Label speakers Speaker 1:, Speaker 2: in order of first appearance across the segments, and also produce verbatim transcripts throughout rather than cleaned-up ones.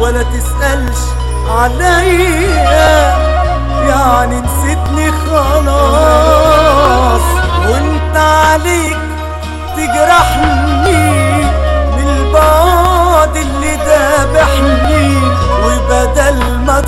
Speaker 1: ولا تسألش عليا، يعني نسيتني خلاص، وانت عليك تجرحني من البعد اللي دابحني، وبدل ما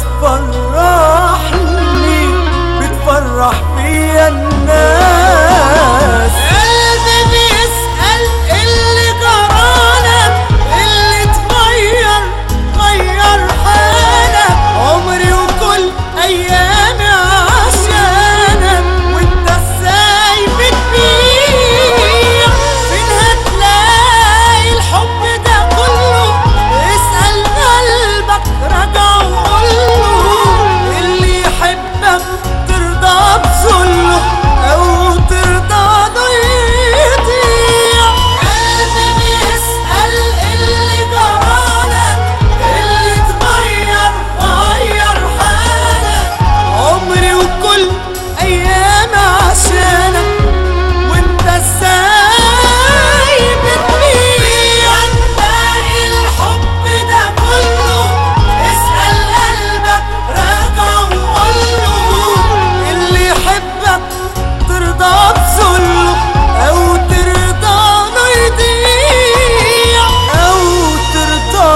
Speaker 1: تفرحني بتفرح فيا الناس.
Speaker 2: قلبي بيسأل اللي جرالك، اللي اتغير غير حالك، عمري وكل ايامي عشانك، وانت ازاي بتبيع؟ فين هتلاقي الحب ده كله؟ اسأل قلبك راجع وقوله، اللي يحبك ترضى بذله او ترضى له يضيع. قلبي بيسأل اللي جرالك، اللي اتغير غير حالك، عمري وكل ايامي عشانك، وانت ازاي بتبيع؟ باقي الحب ده كله، اسأل قلبك راجع وقوله، اللي يحبك ترضى بذله او ترضى له يضيع،
Speaker 1: أو ترضى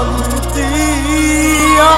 Speaker 1: يضيع.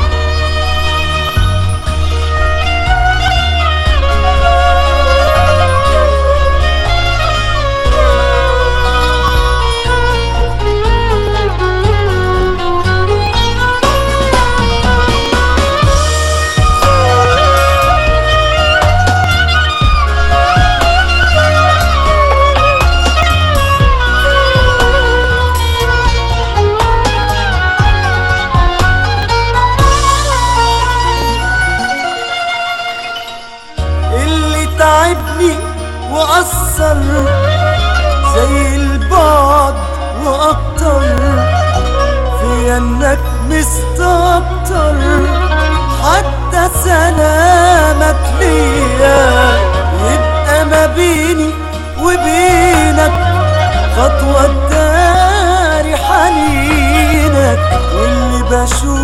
Speaker 1: اللي تعبني وأثر زي البعد وأكتر في إنك مستكتر، حتى سلامك ليا يبقى ما بيني وبينك خطوة تاري حنينك، واللي بشوف